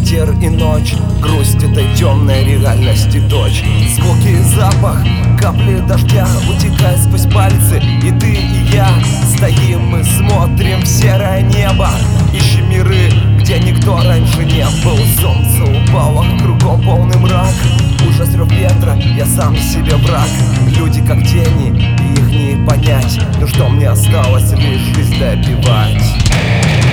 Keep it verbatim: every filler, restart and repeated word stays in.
ветер и ночь, грусть этой темной реальности дочь. Звуки и запах, капли дождя утекают сквозь пальцы. И ты, и я стоим и смотрим в серое небо. Ищем миры, где никто раньше не был. Солнце упало, кругом полный мрак. Ужас, рев ветра, я сам себе враг. Люди как тени, и их не понять. Но что мне осталось, лишь жизнь допивать.